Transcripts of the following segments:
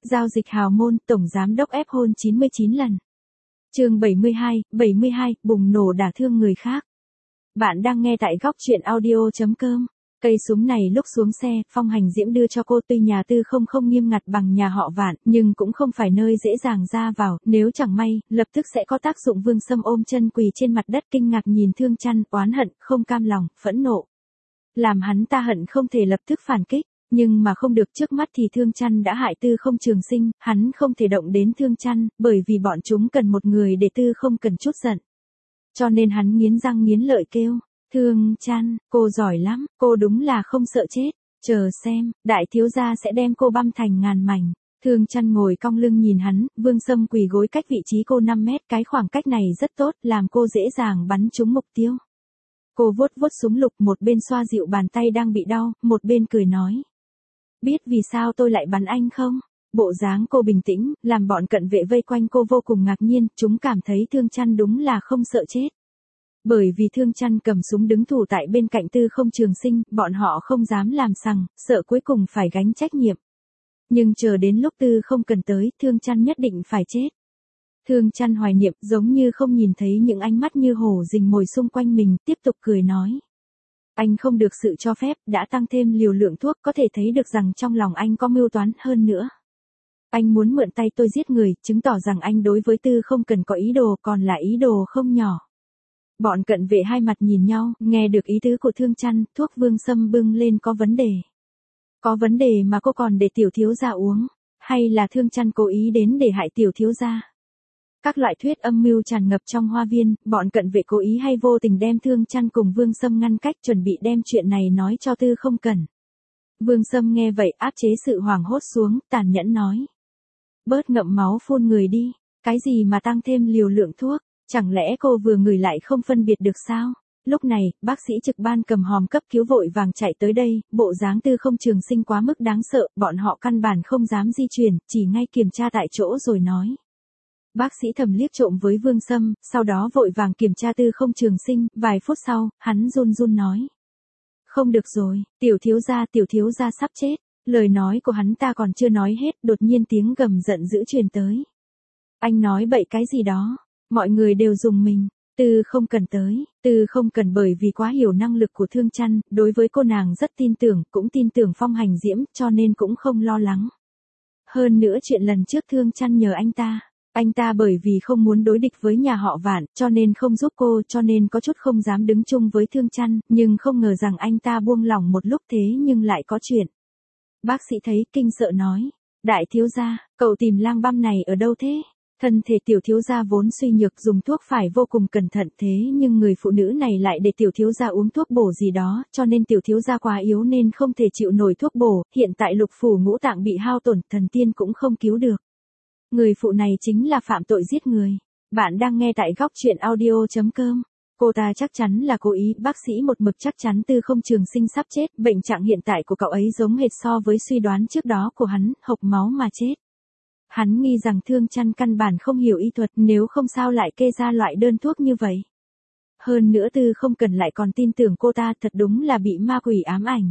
Giao dịch hào môn, tổng giám đốc ép hôn 99 lần. Chương 72, bùng nổ đả thương người khác. Bạn đang nghe tại góc truyện audio.com. Cây súng này lúc xuống xe, Phong Hành Diễm đưa cho cô, tuy nhà tư không nghiêm ngặt bằng nhà họ Vạn, nhưng cũng không phải nơi dễ dàng ra vào, nếu chẳng may, lập tức sẽ có tác dụng. Vương Sâm ôm chân quỳ trên mặt đất kinh ngạc nhìn Thương Chăn, oán hận, không cam lòng, phẫn nộ. Làm hắn ta hận không thể lập tức phản kích, nhưng mà không được, trước mắt thì Thương Chăn đã hại Tư Không Trường Sinh, hắn không thể động đến Thương Chăn, bởi vì bọn chúng cần một người để Tư Không cần chút giận. Cho nên hắn nghiến răng nghiến lợi kêu, Thương Chăn, cô giỏi lắm, cô đúng là không sợ chết, chờ xem, đại thiếu gia sẽ đem cô băm thành ngàn mảnh. Thương Chăn ngồi cong lưng nhìn hắn, Vương Sâm quỳ gối cách vị trí cô 5 mét, cái khoảng cách này rất tốt, làm cô dễ dàng bắn trúng mục tiêu. Cô vuốt vuốt súng lục, một bên xoa dịu bàn tay đang bị đau, một bên cười nói. Biết vì sao tôi lại bắn anh không? Bộ dáng cô bình tĩnh, làm bọn cận vệ vây quanh cô vô cùng ngạc nhiên, chúng cảm thấy Thương Chăn đúng là không sợ chết. Bởi vì Thương Chăn cầm súng đứng thủ tại bên cạnh Tư Không Trường Sinh, bọn họ không dám làm sằng, sợ cuối cùng phải gánh trách nhiệm. Nhưng chờ đến lúc Tư Không cần tới, Thương Chăn nhất định phải chết. Thương Chăn hoài niệm, giống như không nhìn thấy những ánh mắt như hổ rình mồi xung quanh mình, tiếp tục cười nói. Anh không được sự cho phép, đã tăng thêm liều lượng thuốc, có thể thấy được rằng trong lòng anh có mưu toán hơn nữa. Anh muốn mượn tay tôi giết người, chứng tỏ rằng anh đối với Tư Không cần có ý đồ, còn là ý đồ không nhỏ. Bọn cận vệ hai mặt nhìn nhau, nghe được ý tứ của Thương Chăn, thuốc Vương Sâm bưng lên có vấn đề. Có vấn đề mà cô còn để tiểu thiếu gia uống, hay là Thương Chăn cố ý đến để hại tiểu thiếu gia? Các loại thuyết âm mưu tràn ngập trong hoa viên, bọn cận vệ cố ý hay vô tình đem Thương Chăn cùng Vương Sâm ngăn cách, chuẩn bị đem chuyện này nói cho Tư Không cần. Vương Sâm nghe vậy áp chế sự hoảng hốt xuống, tàn nhẫn nói. Bớt ngậm máu phun người đi, cái gì mà tăng thêm liều lượng thuốc, chẳng lẽ cô vừa ngửi lại không phân biệt được sao? Lúc này, bác sĩ trực ban cầm hòm cấp cứu vội vàng chạy tới đây, bộ dáng Tư Không Trường Sinh quá mức đáng sợ, bọn họ căn bản không dám di chuyển, chỉ ngay kiểm tra tại chỗ rồi nói. Bác sĩ thầm liếc trộm với Vương Sâm, sau đó vội vàng kiểm tra Tư Không Trường Sinh, vài phút sau, hắn run run nói. Không được rồi, tiểu thiếu gia sắp chết. Lời nói của hắn ta còn chưa nói hết, đột nhiên tiếng gầm giận dữ truyền tới. Anh nói bậy cái gì đó, mọi người đều dùng mình. Tư Không cần tới, Tư Không cần bởi vì quá hiểu năng lực của Thương Chăn, đối với cô nàng rất tin tưởng, cũng tin tưởng Phong Hành Diễm, cho nên cũng không lo lắng. Hơn nữa chuyện lần trước Thương Chăn nhờ anh ta bởi vì không muốn đối địch với nhà họ Vạn, cho nên không giúp cô, cho nên có chút không dám đứng chung với Thương Chăn, nhưng không ngờ rằng anh ta buông lỏng một lúc thế nhưng lại có chuyện. Bác sĩ thấy kinh sợ nói, đại thiếu gia, cậu tìm lang băm này ở đâu thế? Thân thể tiểu thiếu gia vốn suy nhược, dùng thuốc phải vô cùng cẩn thận, thế nhưng người phụ nữ này lại để tiểu thiếu gia uống thuốc bổ gì đó, cho nên tiểu thiếu gia quá yếu nên không thể chịu nổi thuốc bổ, hiện tại lục phủ ngũ tạng bị hao tổn, thần tiên cũng không cứu được. Người phụ này chính là phạm tội giết người. Bạn đang nghe tại góc truyện audio.com. Cô ta chắc chắn là cố ý, bác sĩ một mực chắc chắn Tư Không Trường Sinh sắp chết, bệnh trạng hiện tại của cậu ấy giống hệt so với suy đoán trước đó của hắn, hộc máu mà chết. Hắn nghi rằng Thương Chăn căn bản không hiểu y thuật, nếu không sao lại kê ra loại đơn thuốc như vậy. Hơn nữa Tư Không cần lại còn tin tưởng cô ta, thật đúng là bị ma quỷ ám ảnh.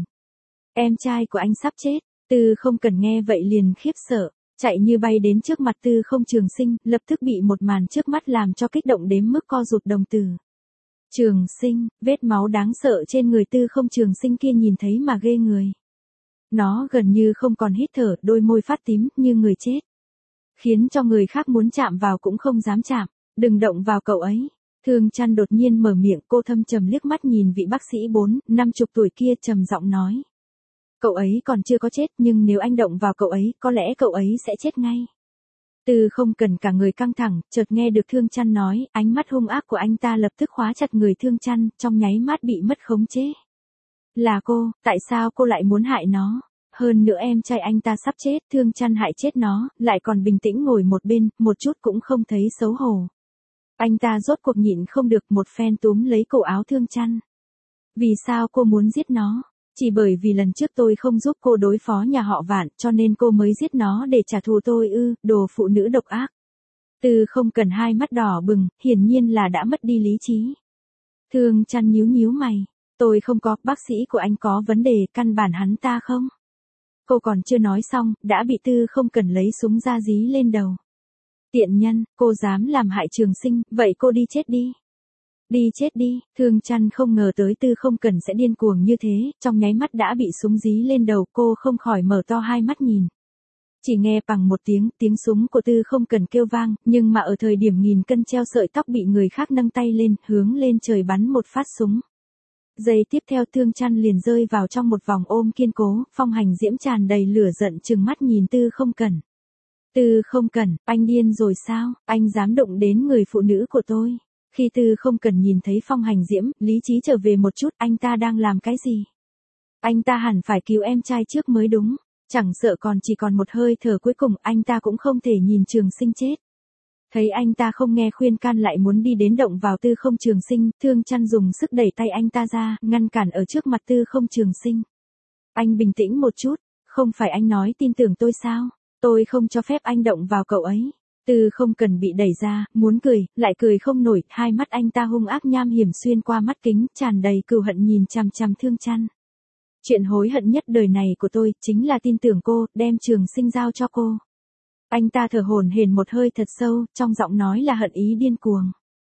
Em trai của anh sắp chết, Tư Không cần nghe vậy liền khiếp sợ. Chạy như bay đến trước mặt Tư Không Trường Sinh, lập tức bị một màn trước mắt làm cho kích động đến mức co rụt đồng tử. Trường Sinh, vết máu đáng sợ trên người Tư Không Trường Sinh kia nhìn thấy mà ghê người. Nó gần như không còn hít thở, đôi môi phát tím như người chết. Khiến cho người khác muốn chạm vào cũng không dám chạm, đừng động vào cậu ấy. Thương Chăn đột nhiên mở miệng, cô thâm trầm liếc mắt nhìn vị bác sĩ 40-50 tuổi kia, trầm giọng nói. Cậu ấy còn chưa có chết, nhưng nếu anh động vào cậu ấy, có lẽ cậu ấy sẽ chết ngay. Tư Không cần cả người căng thẳng, chợt nghe được Thương Chăn nói, ánh mắt hung ác của anh ta lập tức khóa chặt người Thương Chăn, trong nháy mắt bị mất khống chế. Là cô, tại sao cô lại muốn hại nó? Hơn nữa em trai anh ta sắp chết, Thương Chăn hại chết nó, lại còn bình tĩnh ngồi một bên, một chút cũng không thấy xấu hổ. Anh ta rốt cuộc nhịn không được, một phen túm lấy cổ áo Thương Chăn. Vì sao cô muốn giết nó? Chỉ bởi vì lần trước tôi không giúp cô đối phó nhà họ Vạn, cho nên cô mới giết nó để trả thù tôi ư, đồ phụ nữ độc ác. Tư Không cần hai mắt đỏ bừng, hiển nhiên là đã mất đi lý trí. Thương Chăn nhíu nhíu mày, tôi không có, bác sĩ của anh có vấn đề, căn bản hắn ta không Cô còn chưa nói xong, đã bị Tư Không Cần lấy súng ra dí lên đầu. Tiện nhân, cô dám làm hại Trường Sinh, vậy cô đi chết đi. Đi chết đi, Thương Chăn không ngờ tới Tư Không Cần sẽ điên cuồng như thế, trong nháy mắt đã bị súng dí lên đầu, cô không khỏi mở to hai mắt nhìn. Chỉ nghe bằng một tiếng súng của Tư Không Cần kêu vang, nhưng mà ở thời điểm nghìn cân treo sợi tóc bị người khác nâng tay lên, hướng lên trời bắn một phát súng. Giây tiếp theo Thương Chăn liền rơi vào trong một vòng ôm kiên cố, Phong Hành Diễm tràn đầy lửa giận trừng mắt nhìn Tư Không Cần. Tư Không Cần, anh điên rồi sao, anh dám đụng đến người phụ nữ của tôi. Khi Tư Không Cần nhìn thấy Phong Hành Diễm, lý trí trở về một chút, anh ta đang làm cái gì? Anh ta hẳn phải cứu em trai trước mới đúng. Chẳng sợ chỉ còn một hơi thở cuối cùng, anh ta cũng không thể nhìn Trường Sinh chết. Thấy anh ta không nghe khuyên can lại muốn đi đến động vào Tư Không Trường Sinh, Thương Chăn dùng sức đẩy tay anh ta ra, ngăn cản ở trước mặt Tư Không Trường Sinh. Anh bình tĩnh một chút, không phải anh nói tin tưởng tôi sao? Tôi không cho phép anh động vào cậu ấy. Tư Không Cần bị đẩy ra, muốn cười, lại cười không nổi, hai mắt anh ta hung ác nham hiểm xuyên qua mắt kính, tràn đầy cừu hận nhìn chằm chằm Thương Chăn. Chuyện hối hận nhất đời này của tôi, chính là tin tưởng cô, đem Trường Sinh giao cho cô. Anh ta thở hổn hển một hơi thật sâu, trong giọng nói là hận ý điên cuồng.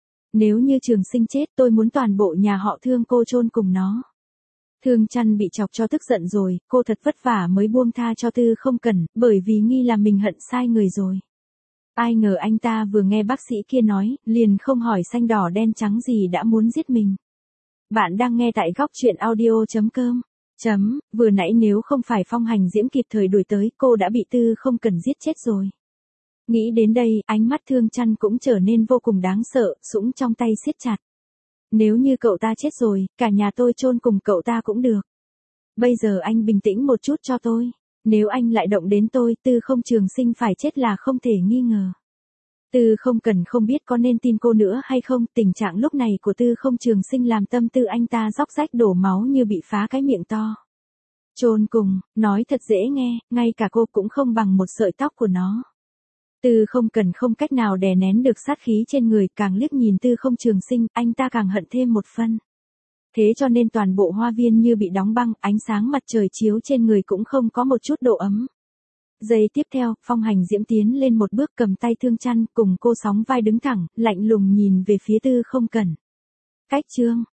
Nếu như Trường Sinh chết, tôi muốn toàn bộ nhà họ Thương cô chôn cùng nó. Thương Chăn bị chọc cho tức giận rồi, cô thật vất vả mới buông tha cho Tư Không Cần, bởi vì nghi là mình hận sai người rồi. Ai ngờ anh ta vừa nghe bác sĩ kia nói, liền không hỏi xanh đỏ đen trắng gì đã muốn giết mình. Bạn đang nghe tại góc chuyện audio.com. Vừa nãy nếu không phải Phong Hành Diễm kịp thời đuổi tới, cô đã bị Tư Không Cần giết chết rồi. Nghĩ đến đây, ánh mắt Thương Chăn cũng trở nên vô cùng đáng sợ, súng trong tay siết chặt. Nếu như cậu ta chết rồi, cả nhà tôi chôn cùng cậu ta cũng được. Bây giờ anh bình tĩnh một chút cho tôi. Nếu anh lại động đến tôi, Tư Không Trường Sinh phải chết là không thể nghi ngờ. Tư Không Cần không biết có nên tin cô nữa hay không, tình trạng lúc này của Tư Không Trường Sinh làm tâm tư anh ta róc rách đổ máu như bị phá cái miệng to. Chôn cùng, nói thật dễ nghe, ngay cả cô cũng không bằng một sợi tóc của nó. Tư Không Cần không cách nào đè nén được sát khí trên người, càng liếc nhìn Tư Không Trường Sinh, anh ta càng hận thêm một phân. Thế cho nên toàn bộ hoa viên như bị đóng băng, ánh sáng mặt trời chiếu trên người cũng không có một chút độ ấm. Giây tiếp theo, Phong Hành Diễm tiến lên một bước cầm tay Thương Chăn, cùng cô sóng vai đứng thẳng, lạnh lùng nhìn về phía Tư Không Cần. Cách chương,